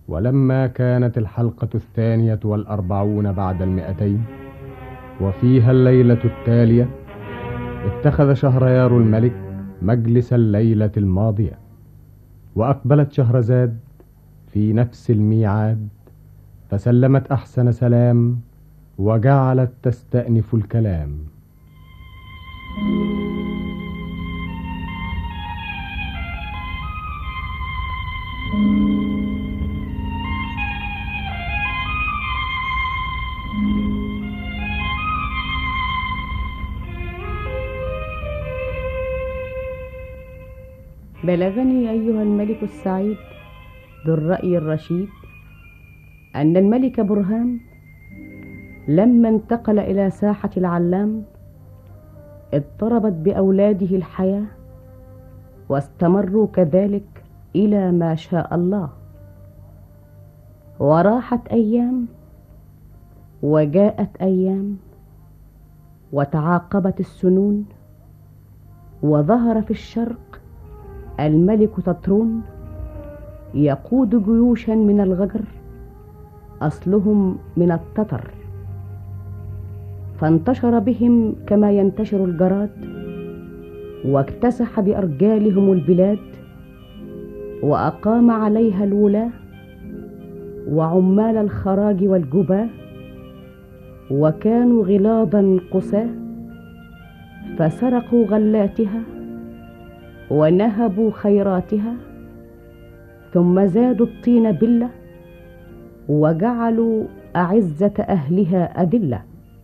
ولما كانت الحلقة 42 بعد 200 وفيها الليلة التالية، اتخذ شهريار الملك مجلس الليلة الماضية، وأقبلت شهرزاد في نفس الميعاد، فسلمت أحسن سلام وجعلت تستأنف الكلام. بلغني أيها الملك السعيد ذو الرأي الرشيد أن الملك برهان لما انتقل إلى ساحة العلام اضطربت بأولاده الحياة، واستمروا كذلك إلى ما شاء الله. وراحت أيام وجاءت أيام وتعاقبت السنون، وظهر في الشرق الملك تترون يقود جيوشا من الغجر أصلهم من التتر، فانتشر بهم كما ينتشر الجراد، واكتسح بأرجالهم البلاد، وأقام عليها الولاة وعمال الخراج والجباه، وكانوا غلاظا قساه، فسرقوا غلاتها ونهبوا خيراتها، ثم زادوا الطين بلة وجعلوا أعزة أهلها أذلة.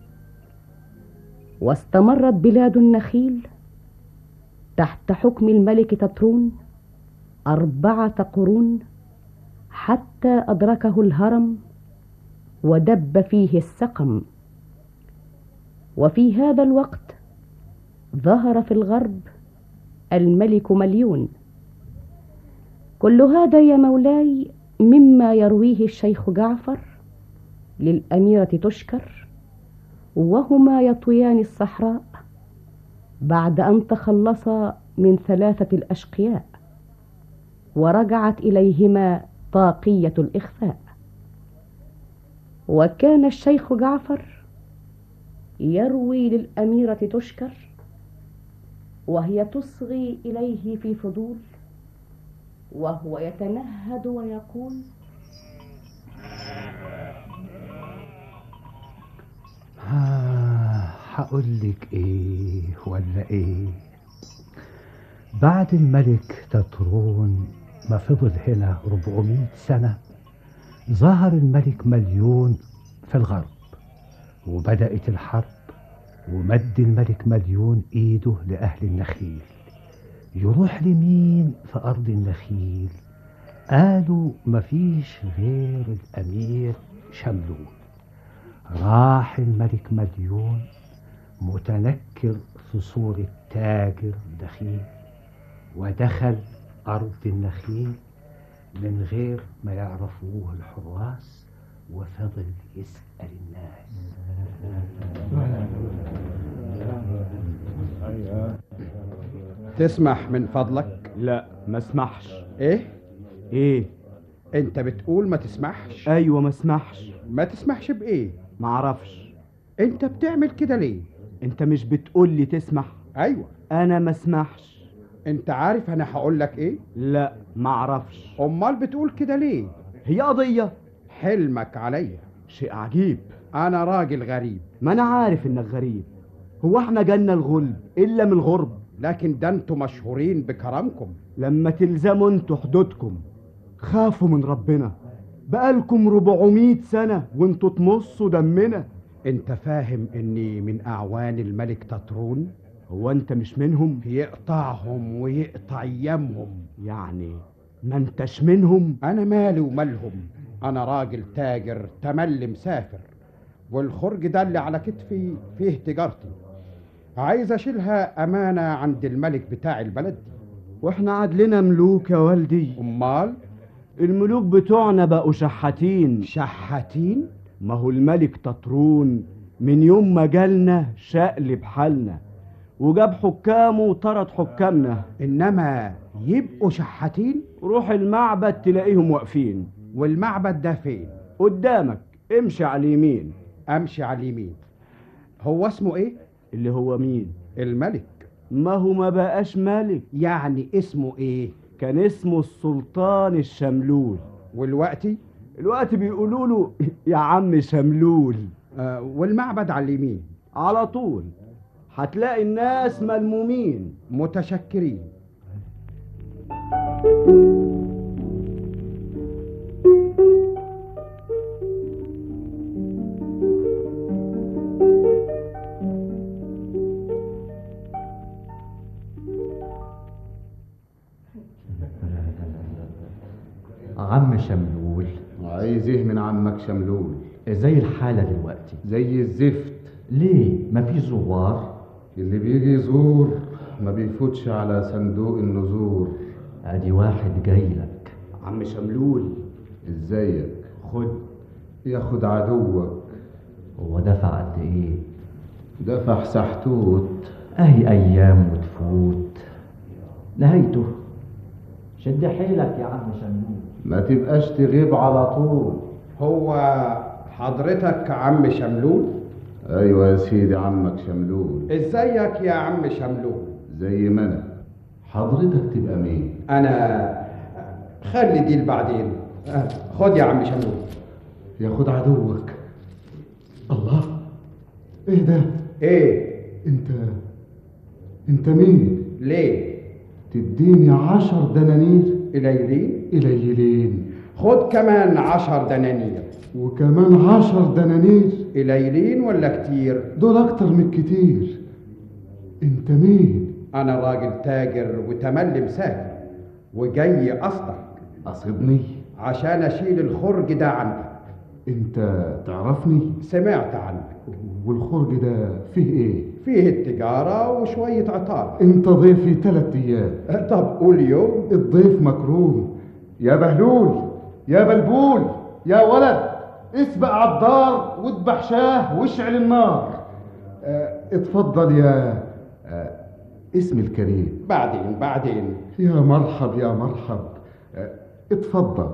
واستمرت بلاد النخيل تحت حكم الملك تترون 4 قرون، حتى أدركه الهرم ودب فيه السقم. وفي هذا الوقت ظهر في الغرب الملك مليون. كل هذا يا مولاي مما يرويه الشيخ جعفر للأميرة تشكر، وهما يطويان الصحراء بعد أن تخلصا من 3 الأشقياء، ورجعت إليهما طاقية الإخفاء. وكان الشيخ جعفر يروي للأميرة تشكر وهي تصغي إليه في فضول، وهو يتنهد ويقول: هقولك ايه ولا ايه؟ بعد الملك تترون ما فضل هنا 400 سنة، ظهر الملك مليون في الغرب، وبدأت الحرب، ومد الملك مليون ايده لأهل النخيل. يروح لمين في أرض النخيل؟ قالوا مفيش غير الأمير شملون. راح الملك مليون متنكر في صورة تاجر دخيل، ودخل أرض النخيل من غير ما يعرفوه الحراس، وفضل يسأل الناس. تسمح من فضلك؟ لا ما اسمحش. ايه انت بتقول ما تسمحش؟ ايوه ما اسمحش. ما تسمحش بايه؟ ما اعرفش. انت بتعمل كده ليه؟ انت مش بتقول لي تسمح؟ ايوه. انا ما اسمحش. انت عارف انا هقول لك ايه؟ لا ما اعرفش. امال بتقول كده ليه؟ هي قضية. حلمك عليا شيء عجيب. انا راجل غريب. ما انا عارف انك غريب. هو احنا جالنا الغلب الا من الغرب؟ لكن ده انتوا مشهورين بكرمكم. لما تلزموا انتوا حدودكم خافوا من ربنا. بقالكم 400 سنة وانتوا تمصوا دمنا. انت فاهم اني من اعوان الملك تترون؟ هو انت مش منهم؟ يقطعهم ويقطع ايامهم. يعني ما انتش منهم؟ انا مالي ومالهم. انا راجل تاجر تملي مسافر، والخرج ده اللي على كتفي فيه تجارتي، عايز اشيلها امانة عند الملك بتاع البلد دي. واحنا عدلنا ملوك يا والدي؟ امال الملوك بتوعنا بقوا شحاتين. شحاتين؟ ما هو الملك تترون من يوم ما جالنا شقلب حالنا، وجاب حكامه وطرد حكامنا. انما يبقوا شحاتين؟ روح المعبد تلاقيهم واقفين. والمعبد ده فين؟ قدامك، امشي على اليمين. امشي على اليمين. هو اسمه ايه؟ اللي هو مين؟ الملك. ما هو ما بقاش ملك. يعني اسمه ايه؟ كان اسمه السلطان الشملول. والوقتي؟ الوقت بيقولوا له يا عم شملول. والمعبد على اليمين. على طول هتلاقي الناس ملمومين. متشكرين. عم شملول، عايز ايه من عمك شملول؟ زي الحالة دلوقتي. زي الزفت. ليه مفيش زوار؟ اللي بيجي يزور ما بيفوتش على صندوق النذور. ادي واحد جاي لك. عم شملول، ازيك؟ خد. ياخد عدوك. هو دفع قد ايه؟ دفع سحتوت. اهي ايام وتفوت، نهايته. شد حيلك يا عم شملول. ما تبقاش تغيب على طول. هو حضرتك عم شملول؟ ايوه يا سيدي عمك شملول. ازيك يا عم شملول؟ زي ما انا. حضرتك تبقى مين؟ انا خلي دي لبعدين. خد يا عم شملول. ياخد عدوك. الله، ايه ده؟ ايه؟ انت مين؟ ليه؟ تديني 10 دنانير؟ قليلين؟ قليلين. خد كمان 10 دنانير. وكمان 10 دنانير؟ قليلين ولا كتير؟ دول اكتر من كتير. انت مين؟ انا راجل تاجر وتملي مسافر وجاي قصدك. قصدني؟ عشان اشيل الخرج ده عنك. انت تعرفني؟ سمعت عنك. والخرج ده فيه ايه؟ فيه التجارة وشوية عطارة. انت ضيفي 3 ايام. طب قول يوم. الضيف مكروم. يا بهلول، يا بلبول، يا ولد، اسبق على الدار واذبح شاه واشعل النار. اتفضل يا اسم الكريم. بعدين. يا مرحب يا مرحب. اتفضل.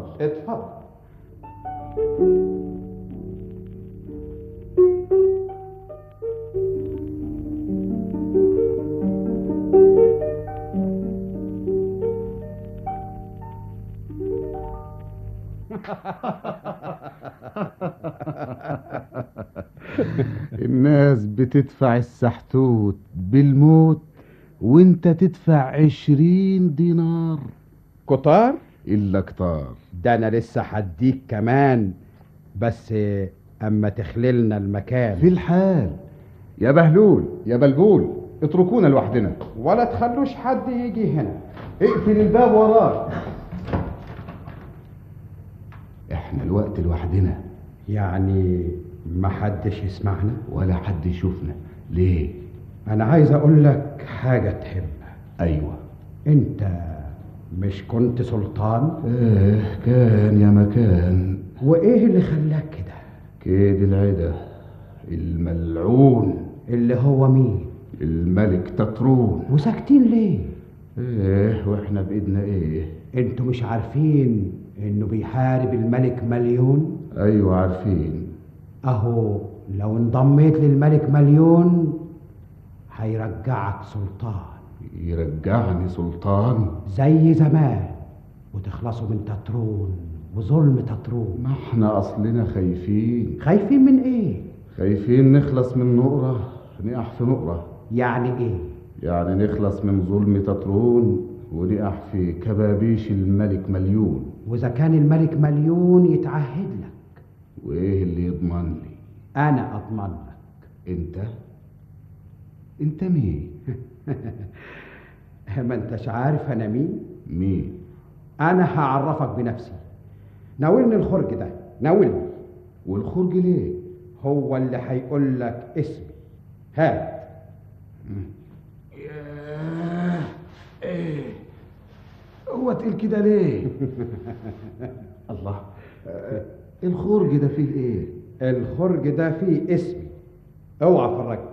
الناس بتدفع السحتوت بالموت وانت تدفع 20 دينار. كتار؟ إلا كتار. ده أنا لسه هديك كمان، بس أما تخللنا المكان. في الحال. يا بهلول، يا بلبول، اتركونا لوحدنا. ولا تخلوش حد يجي هنا. اقفل الباب وراك. احنا الوقت لوحدنا. يعني ما حدش يسمعنا ولا حد يشوفنا. ليه؟ أنا عايز أقول لك حاجة تحبها. أيوة. أنت مش كنت سلطان؟ كان يا مكان. وإيه اللي خلاك كده؟ كيد العدا الملعون. اللي هو مين؟ الملك تطرون. وساكتين ليه؟ واحنا بإيدنا ايه؟ انتوا مش عارفين انه بيحارب الملك مليون؟ ايوه عارفين. اهو لو انضميت للملك مليون هيرجعك سلطان. يرجعني سلطان؟ زي زمان، وتخلصوا من تطرون وظلم تطرون. ما احنا اصلنا خايفين. خايفين من ايه؟ خايفين نخلص من نقرة نقح في نقرة. يعني ايه؟ يعني نخلص من ظلم تطرون ونقح في كبابيش الملك مليون. واذا كان الملك مليون يتعهد لك، وايه اللي يضمن لي؟ انا اضمن لك. انت مين؟ ما انتش عارف انا مين؟ مين؟ انا هعرفك بنفسي. ناولني الخرج ده، ناولني. والخرج ليه؟ هو اللي هيقول لك اسمي. هات. ايه هو تقيل كده ليه؟ الله، الخرج ده فيه ايه؟ الخرج ده فيه اسمي. اوعى فرجني.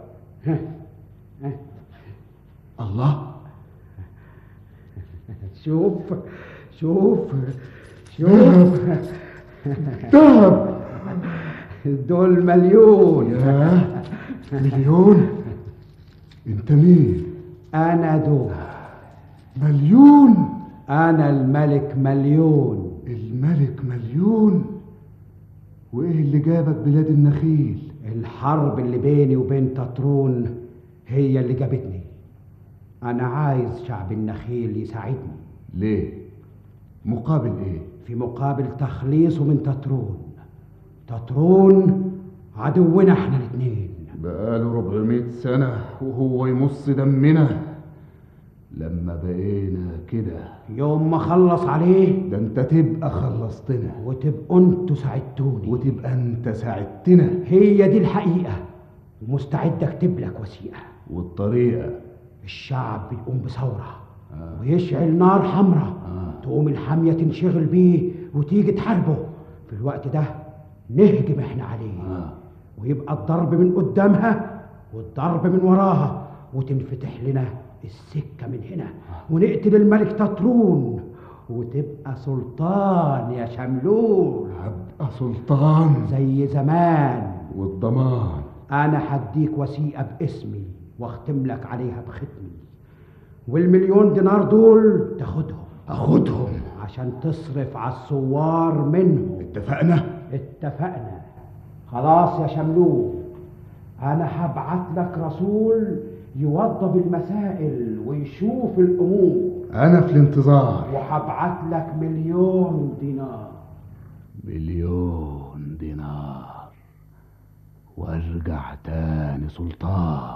الله، شوف دهب. دول مليون. ياه، مليون؟ انت مين؟ انا دول مليون؟ انا الملك مليون. الملك مليون؟ وايه اللي جابك بلاد النخيل؟ الحرب اللي بيني وبين تطرون هي اللي جابتني. انا عايز شعب النخيل يساعدني. ليه؟ مقابل ايه؟ في مقابل تخليصه من تطرون. تطرون عدونا احنا الاتنين. بقاله 400 سنة وهو يمص دمنا. لما بقينا كده يوم ما خلص عليه ده انت تبقى خلصتنا، وتبقوا انتوا ساعدتوني، وتبقى انت ساعدتنا. هي دي الحقيقة، ومستعد اكتب لك وثيقة. والطريقة الشعب يقوم بثورة ويشعل نار حمراء، تقوم الحامية تنشغل بيه وتيجي تحاربه. في الوقت ده نهجم احنا عليه، ويبقى الضرب من قدامها والضرب من وراها، وتنفتح لنا السكة من هنا، ونقتل الملك تطرون، وتبقى سلطان يا شملول. هبقى سلطان زي زمان. والضمان انا هديك وثيقة باسمي واختم لك عليها بختمي، والمليون دينار دول تاخدهم. اخدهم عشان تصرف على الثوار منهم. اتفقنا؟ اتفقنا. خلاص يا شملول، انا هبعت لك رسول يوضب المسائل ويشوف الامور. انا في الانتظار. وهبعت لك 1,000,000 دينار. 1,000,000 دينار وارجع تاني سلطان.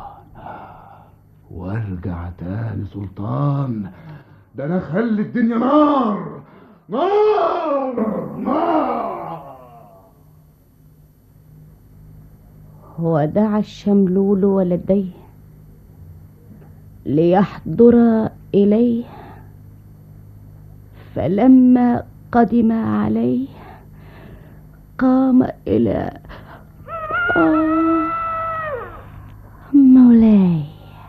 وارجع تاني سلطان. ده انا اخلي الدنيا نار نار نار. ودعا الشملول ولديه ليحضر إليه، فلما قدم عليه قام إلى مولاي.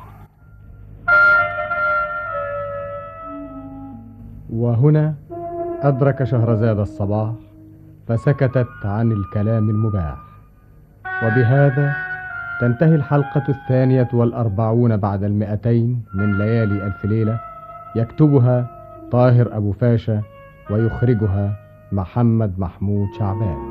وهنا أدرك شهرزاد الصباح فسكتت عن الكلام المباح. وبهذا تنتهي الحلقة 42 بعد 200 من ليالي ألف ليلة، يكتبها طاهر أبو فاشا ويخرجها محمد محمود شعبان.